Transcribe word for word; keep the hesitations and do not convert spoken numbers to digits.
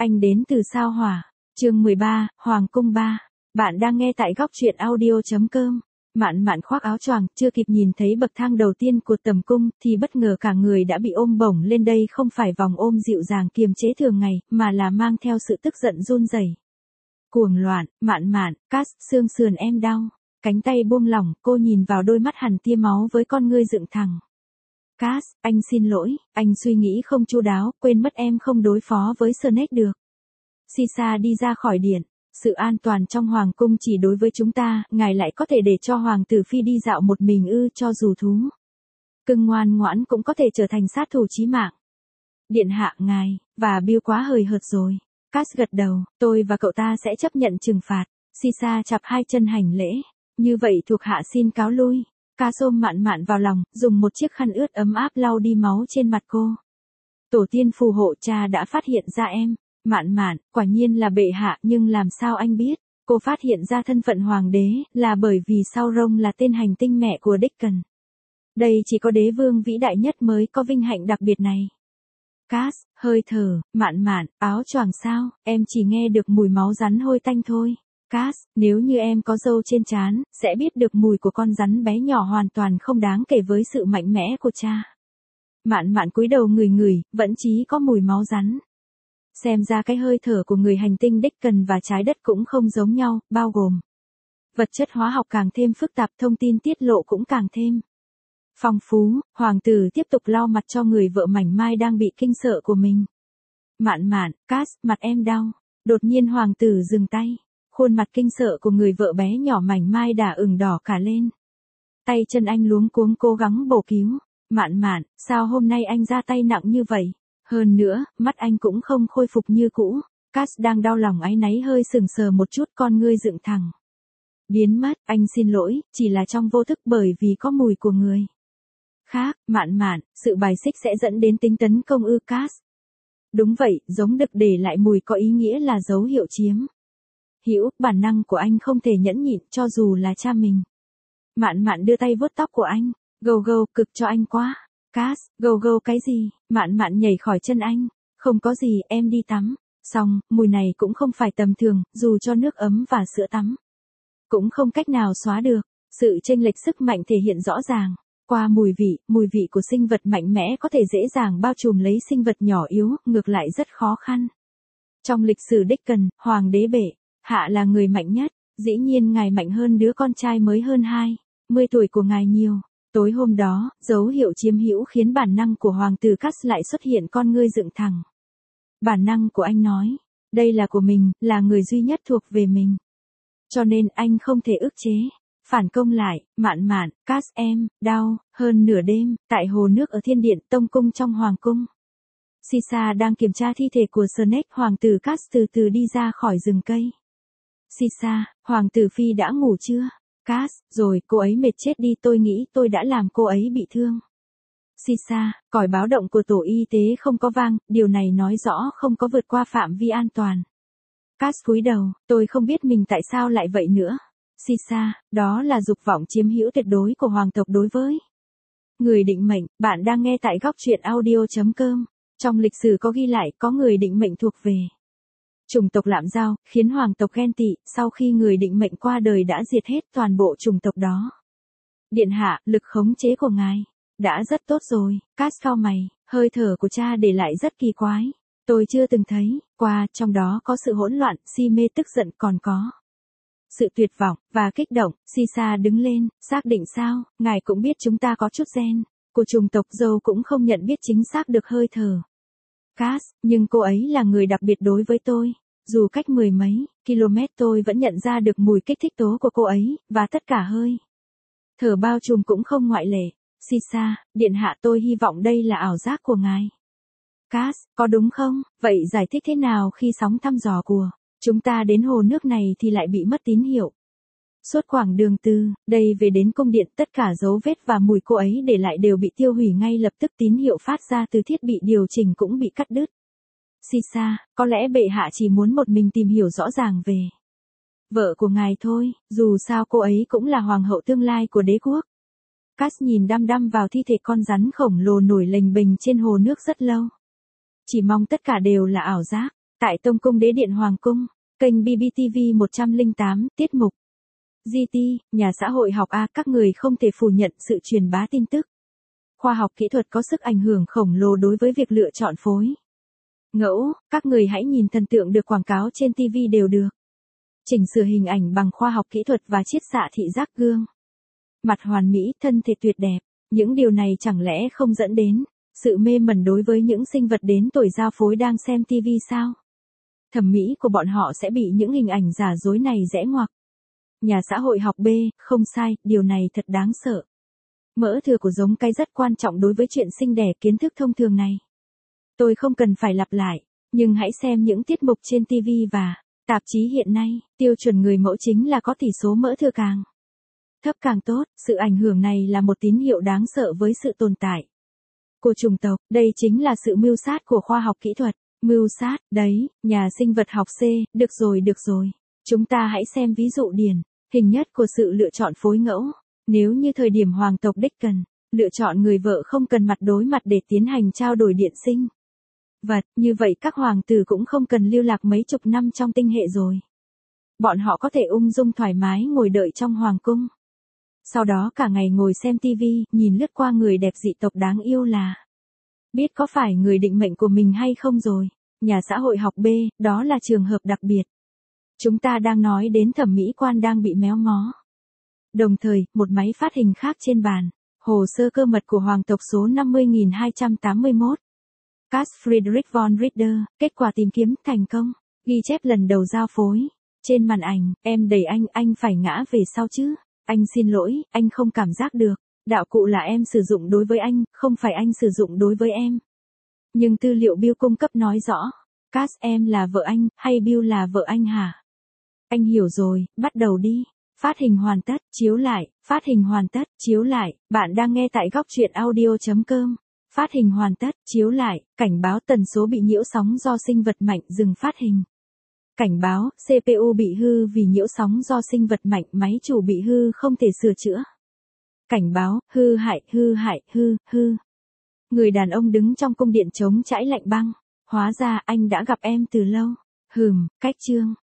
anh đến từ sao Hỏa. Chương mười ba, Hoàng cung ba. Bạn đang nghe tại góc truyện audio chấm com. Mạn Mạn khoác áo choàng, chưa kịp nhìn thấy bậc thang đầu tiên của tầm cung, thì bất ngờ cả người đã bị ôm bổng lên. Đây không phải vòng ôm dịu dàng kiềm chế thường ngày, mà là mang theo sự tức giận run rẩy. Cuồng loạn, Mạn Mạn, Cát, xương sườn em đau. Cánh tay buông lỏng, cô nhìn vào đôi mắt hằn tia máu với con ngươi dựng thẳng. Cát, anh xin lỗi, anh suy nghĩ không chu đáo, quên mất em không đối phó với Snake được. Sisa đi ra khỏi điện. Sự an toàn trong hoàng cung chỉ đối với chúng ta, ngài lại có thể để cho hoàng tử phi đi dạo một mình ư? Cho dù thú cưng ngoan ngoãn cũng có thể trở thành sát thủ chí mạng. Điện hạ ngài, và Bill quá hời hợt rồi. Cát gật đầu, tôi và cậu ta sẽ chấp nhận trừng phạt. Sisa chắp hai chân hành lễ. Như vậy thuộc hạ xin cáo lui. Cát ôm Mạn Mạn vào lòng, dùng một chiếc khăn ướt ấm áp lau đi máu trên mặt cô. Tổ tiên phù hộ, cha đã phát hiện ra em. Mạn Mạn, quả nhiên là bệ hạ, nhưng làm sao anh biết? Cô phát hiện ra thân phận hoàng đế, là bởi vì sau Rome là tên hành tinh mẹ của Deacon. Đây chỉ có đế vương vĩ đại nhất mới có vinh hạnh đặc biệt này. Cát, hơi thở, Mạn Mạn, áo choàng sao, em chỉ nghe được mùi máu rắn hôi tanh thôi. Cát, nếu như em có râu trên trán, sẽ biết được mùi của con rắn bé nhỏ hoàn toàn không đáng kể với sự mạnh mẽ của cha. Mạn Mạn cúi đầu ngửi ngửi, vẫn chỉ có mùi máu rắn. Xem ra cái hơi thở của người hành tinh Deacon và trái đất cũng không giống nhau, bao gồm vật chất hóa học càng thêm phức tạp, thông tin tiết lộ cũng càng thêm phong phú. Hoàng tử tiếp tục lau mặt cho người vợ mảnh mai đang bị kinh sợ của mình. Mạn Mạn, Cát, mặt em đau. Đột nhiên hoàng tử dừng tay. Khuôn mặt kinh sợ của người vợ bé nhỏ mảnh mai đã ửng đỏ cả lên. Tay chân anh luống cuống cố gắng bổ cứu. Mạn Mạn, sao hôm nay anh ra tay nặng như vậy? Hơn nữa, mắt anh cũng không khôi phục như cũ. Cát đang đau lòng áy náy hơi sừng sờ một chút, con ngươi dựng thẳng. Biến mất, anh xin lỗi, chỉ là trong vô thức bởi vì có mùi của người khác. Mạn Mạn, sự bài xích sẽ dẫn đến tính tấn công ư? Cát. Đúng vậy, giống đực để lại mùi có ý nghĩa là dấu hiệu chiếm hữu, bản năng của anh không thể nhẫn nhịn cho dù là cha mình. Mạn Mạn đưa tay vuốt tóc của anh. Gâu gâu, cực cho anh quá. Cát, gâu gâu cái gì? Mạn Mạn nhảy khỏi chân anh. Không có gì, em đi tắm. Xong, mùi này cũng không phải tầm thường, dù cho nước ấm và sữa tắm cũng không cách nào xóa được. Sự chênh lệch sức mạnh thể hiện rõ ràng. Qua mùi vị, mùi vị của sinh vật mạnh mẽ có thể dễ dàng bao trùm lấy sinh vật nhỏ yếu, ngược lại rất khó khăn. Trong lịch sử Deacon, hoàng đế bệ hạ là người mạnh nhất, dĩ nhiên ngài mạnh hơn đứa con trai mới hơn hai mươi tuổi của ngài nhiều. Tối hôm đó, dấu hiệu chiếm hữu khiến bản năng của hoàng tử Cát lại xuất hiện, con ngươi dựng thẳng. Bản năng của anh nói, đây là của mình, là người duy nhất thuộc về mình. Cho nên anh không thể ức chế. Phản công lại. Mạn Mạn, Cát, em, đau, hơn nửa đêm, tại hồ nước ở thiên điện tông cung trong hoàng cung. Sisa đang kiểm tra thi thể của Snake. Hoàng tử Cát từ từ đi ra khỏi rừng cây. Sisa, hoàng tử phi đã ngủ chưa? Cát, rồi, cô ấy mệt chết đi, tôi nghĩ tôi đã làm cô ấy bị thương. Sisa, còi báo động của tổ y tế không có vang, điều này nói rõ không có vượt qua phạm vi an toàn. Cát cúi đầu, tôi không biết mình tại sao lại vậy nữa. Sisa, đó là dục vọng chiếm hữu tuyệt đối của hoàng tộc đối với người định mệnh. Bạn đang nghe tại góc truyện audio chấm com. Trong lịch sử có ghi lại có người định mệnh thuộc về chủng tộc Lạm Giao, khiến hoàng tộc ghen tị, sau khi người định mệnh qua đời đã diệt hết toàn bộ chủng tộc đó. Điện hạ, lực khống chế của ngài đã rất tốt rồi. Cát cau mày, hơi thở của cha để lại rất kỳ quái. Tôi chưa từng thấy qua, trong đó có sự hỗn loạn, si mê, tức giận, còn có sự tuyệt vọng và kích động. Sisa đứng lên, xác định sao? Ngài cũng biết chúng ta có chút gen của chủng tộc dâu, cũng không nhận biết chính xác được hơi thở. Cát, nhưng cô ấy là người đặc biệt đối với tôi. Dù cách mười mấy km tôi vẫn nhận ra được mùi kích thích tố của cô ấy, và tất cả hơi thở bao trùm cũng không ngoại lệ. Sisa, điện hạ, tôi hy vọng đây là ảo giác của ngài. Cát, có đúng không? Vậy giải thích thế nào khi sóng thăm dò của chúng ta đến hồ nước này thì lại bị mất tín hiệu? Suốt quãng đường từ đây về đến cung điện, tất cả dấu vết và mùi cô ấy để lại đều bị tiêu hủy ngay lập tức, tín hiệu phát ra từ thiết bị điều chỉnh cũng bị cắt đứt. Sisa, có lẽ bệ hạ chỉ muốn một mình tìm hiểu rõ ràng về vợ của ngài thôi, dù sao cô ấy cũng là hoàng hậu tương lai của đế quốc. Cát nhìn đăm đăm vào thi thể con rắn khổng lồ nổi lềnh bềnh trên hồ nước rất lâu. Chỉ mong tất cả đều là ảo giác. Tại Tông cung Đế điện Hoàng cung, kênh bê bê tê vê một không tám, tiết mục giê tê, nhà xã hội học A, các người không thể phủ nhận sự truyền bá tin tức. Khoa học kỹ thuật có sức ảnh hưởng khổng lồ đối với việc lựa chọn phối ngẫu, các người hãy nhìn thần tượng được quảng cáo trên ti vi đều được chỉnh sửa hình ảnh bằng khoa học kỹ thuật và chiết xạ thị giác gương. Mặt hoàn mỹ, thân thể tuyệt đẹp, những điều này chẳng lẽ không dẫn đến sự mê mẩn đối với những sinh vật đến tuổi giao phối đang xem ti vi sao? Thẩm mỹ của bọn họ sẽ bị những hình ảnh giả dối này rẽ ngoặc. Nhà xã hội học B, không sai, điều này thật đáng sợ. Mỡ thừa của giống cây rất quan trọng đối với chuyện sinh đẻ, kiến thức thông thường này. Tôi không cần phải lặp lại, nhưng hãy xem những tiết mục trên ti vi và tạp chí hiện nay, tiêu chuẩn người mẫu chính là có tỷ số mỡ thừa càng thấp càng tốt. Sự ảnh hưởng này là một tín hiệu đáng sợ với sự tồn tại của chủng tộc. Đây chính là sự mưu sát của khoa học kỹ thuật. Mưu sát, đấy, nhà sinh vật học C, được rồi được rồi. Chúng ta hãy xem ví dụ điển hình nhất của sự lựa chọn phối ngẫu. Nếu như thời điểm hoàng tộc Dickon lựa chọn người vợ không cần mặt đối mặt để tiến hành trao đổi điện sinh vật, như vậy các hoàng tử cũng không cần lưu lạc mấy chục năm trong tinh hệ rồi. Bọn họ có thể ung dung thoải mái ngồi đợi trong hoàng cung. Sau đó cả ngày ngồi xem ti vi, nhìn lướt qua người đẹp dị tộc đáng yêu là biết có phải người định mệnh của mình hay không rồi. Nhà xã hội học B, đó là trường hợp đặc biệt. Chúng ta đang nói đến thẩm mỹ quan đang bị méo mó. Đồng thời, một máy phát hình khác trên bàn, hồ sơ cơ mật của hoàng tộc số năm mươi nghìn hai trăm tám mươi mốt. Cass Friedrich von Ritter, kết quả tìm kiếm thành công, ghi chép lần đầu giao phối. Trên màn ảnh, em đẩy anh, anh phải ngã về sau chứ. Anh xin lỗi, anh không cảm giác được. Đạo cụ là em sử dụng đối với anh, không phải anh sử dụng đối với em. Nhưng tư liệu Bill cung cấp nói rõ, Cass em là vợ anh, hay Bill là vợ anh hả? Anh hiểu rồi, bắt đầu đi. Phát hình hoàn tất, chiếu lại, phát hình hoàn tất, chiếu lại. Bạn đang nghe tại góc truyện audio chấm com. Phát hình hoàn tất, chiếu lại, cảnh báo tần số bị nhiễu sóng do sinh vật mạnh, dừng phát hình. Cảnh báo, xê pê u bị hư vì nhiễu sóng do sinh vật mạnh, máy chủ bị hư không thể sửa chữa. Cảnh báo, hư hại, hư hại, hư, hư. Người đàn ông đứng trong cung điện chống chãi lạnh băng. Hóa ra anh đã gặp em từ lâu. Hừm, cách chương.